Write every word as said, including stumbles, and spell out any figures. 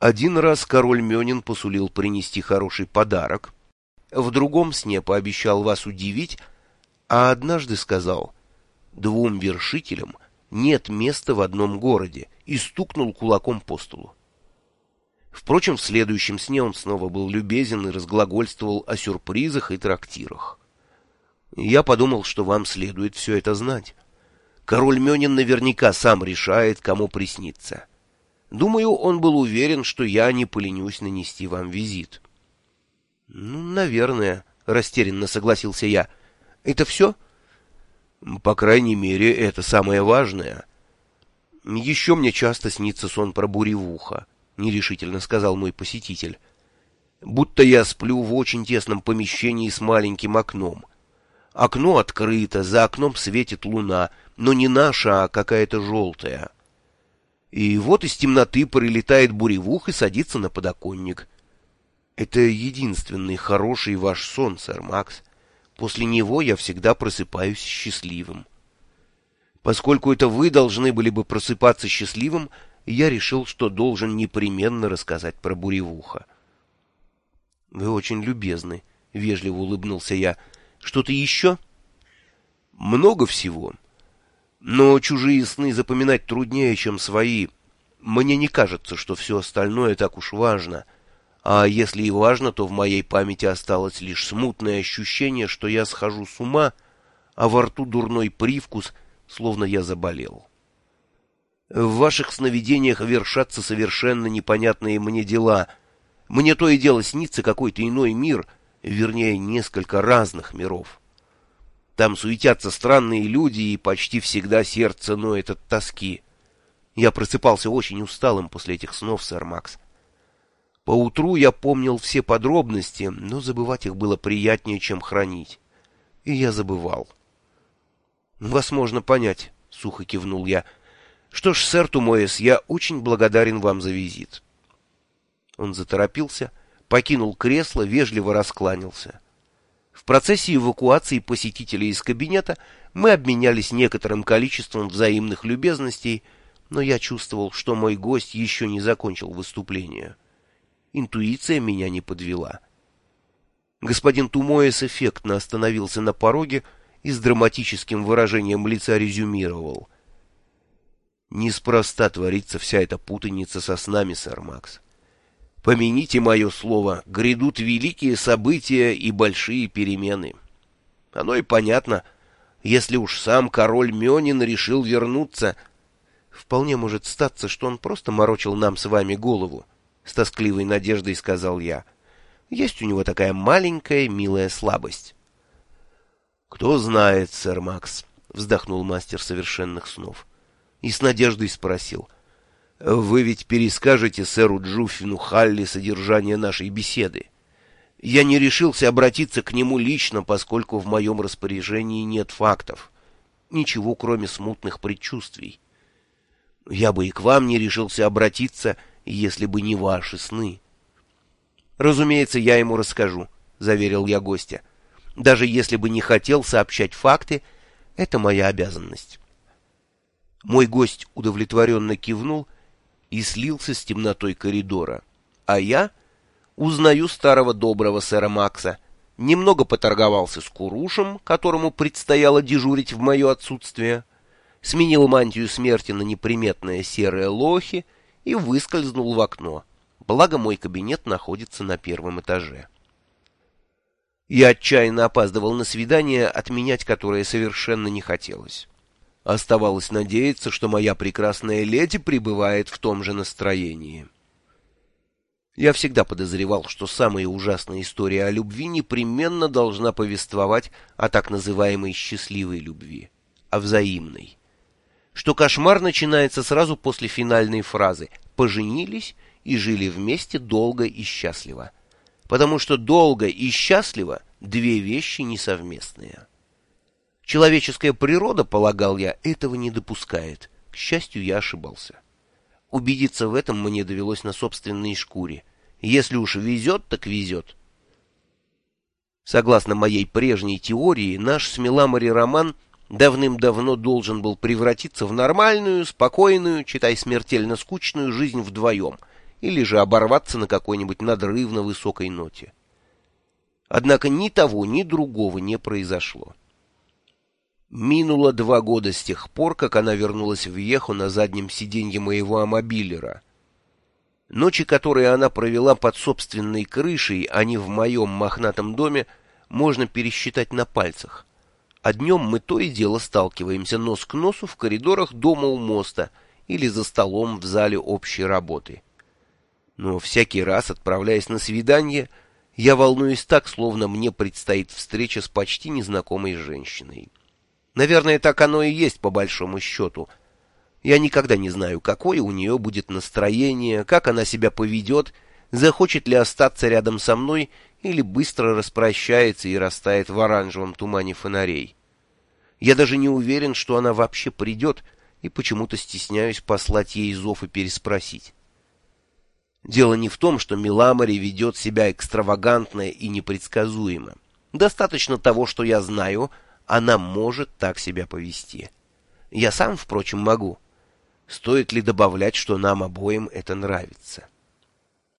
Один раз король Мёнин посулил принести хороший подарок, в другом сне пообещал вас удивить, а однажды сказал: «Двум вершителям нет места в одном городе», и стукнул кулаком по столу. Впрочем, в следующем сне он снова был любезен и разглагольствовал о сюрпризах и трактирах. Я подумал, что вам следует все это знать. Король Мёнин наверняка сам решает, кому приснится. Думаю, он был уверен, что я не поленюсь нанести вам визит. — Ну, наверное, — растерянно согласился я. — Это все? — По крайней мере, это самое важное. — Еще мне часто снится сон про буревуха, — нерешительно сказал мой посетитель. — Будто я сплю в очень тесном помещении с маленьким окном. Окно открыто, за окном светит луна, но не наша, а какая-то желтая. И вот из темноты прилетает буревух и садится на подоконник. Это единственный хороший ваш сон, сэр Макс. После него я всегда просыпаюсь счастливым. Поскольку это вы должны были бы просыпаться счастливым, я решил, что должен непременно рассказать про буревуха. — Вы очень любезны, — вежливо улыбнулся я. — Что-то еще? — Много всего. Но чужие сны запоминать труднее, чем свои. Мне не кажется, что все остальное так уж важно. А если и важно, то в моей памяти осталось лишь смутное ощущение, что я схожу с ума, а во рту дурной привкус, словно я заболел. В ваших сновидениях вершатся совершенно непонятные мне дела. Мне то и дело снится какой-то иной мир, вернее, несколько разных миров. Там суетятся странные люди, и почти всегда сердце ноет от тоски. Я просыпался очень усталым после этих снов, сэр Макс. Поутру я помнил все подробности, но забывать их было приятнее, чем хранить. И я забывал. — Вас можно понять, — сухо кивнул я. — Что ж, сэр Тумоэс, я очень благодарен вам за визит. Он заторопился, покинул кресло, вежливо раскланялся. В процессе эвакуации посетителей из кабинета мы обменялись некоторым количеством взаимных любезностей, но я чувствовал, что мой гость еще не закончил выступление. Интуиция меня не подвела. Господин Тумоэс эффектно остановился на пороге и с драматическим выражением лица резюмировал: «Неспроста творится вся эта путаница со снами, сэр Макс. Помяните мое слово, грядут великие события и большие перемены. Оно и понятно, если уж сам король Мёнин решил вернуться. Вполне может статься, что он просто морочил нам с вами голову, — с тоскливой надеждой сказал я. Есть у него такая маленькая милая слабость. — Кто знает, сэр Макс, — вздохнул мастер совершенных снов и с надеждой спросил: — Вы ведь перескажете сэру Джуффину Халли содержание нашей беседы? Я не решился обратиться к нему лично, поскольку в моем распоряжении нет фактов. Ничего, кроме смутных предчувствий. Я бы и к вам не решился обратиться, если бы не ваши сны. — Разумеется, я ему расскажу, — заверил я гостя. — Даже если бы не хотел сообщать факты, это моя обязанность. Мой гость удовлетворенно кивнул и слился с темнотой коридора. А я узнаю старого доброго сэра Макса, немного поторговался с Курушем, которому предстояло дежурить в мое отсутствие, сменил мантию смерти на неприметное серое лохи и выскользнул в окно, благо мой кабинет находится на первом этаже. Я отчаянно опаздывал на свидание, отменять которое совершенно не хотелось. Оставалось надеяться, что моя прекрасная леди пребывает в том же настроении. Я всегда подозревал, что самая ужасная история о любви непременно должна повествовать о так называемой счастливой любви, о взаимной. Что кошмар начинается сразу после финальной фразы «поженились и жили вместе долго и счастливо», потому что долго и счастливо — две вещи несовместные. Человеческая природа, полагал я, этого не допускает. К счастью, я ошибался. Убедиться в этом мне довелось на собственной шкуре. Если уж везет, так везет. Согласно моей прежней теории, наш с Миламори роман давным-давно должен был превратиться в нормальную, спокойную, читай смертельно скучную жизнь вдвоем, или же оборваться на какой-нибудь надрывно высокой ноте. Однако ни того, ни другого не произошло. Минуло два года с тех пор, как она вернулась в Вьехо на заднем сиденье моего амобилера. Ночи, которые она провела под собственной крышей, а не в моем мохнатом доме, можно пересчитать на пальцах. А днем мы то и дело сталкиваемся нос к носу в коридорах дома у моста или за столом в зале общей работы. Но всякий раз, отправляясь на свидание, я волнуюсь так, словно мне предстоит встреча с почти незнакомой женщиной. Наверное, так оно и есть по большому счету. Я никогда не знаю, какое у нее будет настроение, как она себя поведет, захочет ли остаться рядом со мной или быстро распрощается и растает в оранжевом тумане фонарей. Я даже не уверен, что она вообще придет, и почему-то стесняюсь послать ей зов и переспросить. Дело не в том, что Миламари ведет себя экстравагантно и непредсказуемо. Достаточно того, что я знаю, она может так себя повести. Я сам, впрочем, могу. Стоит ли добавлять, что нам обоим это нравится?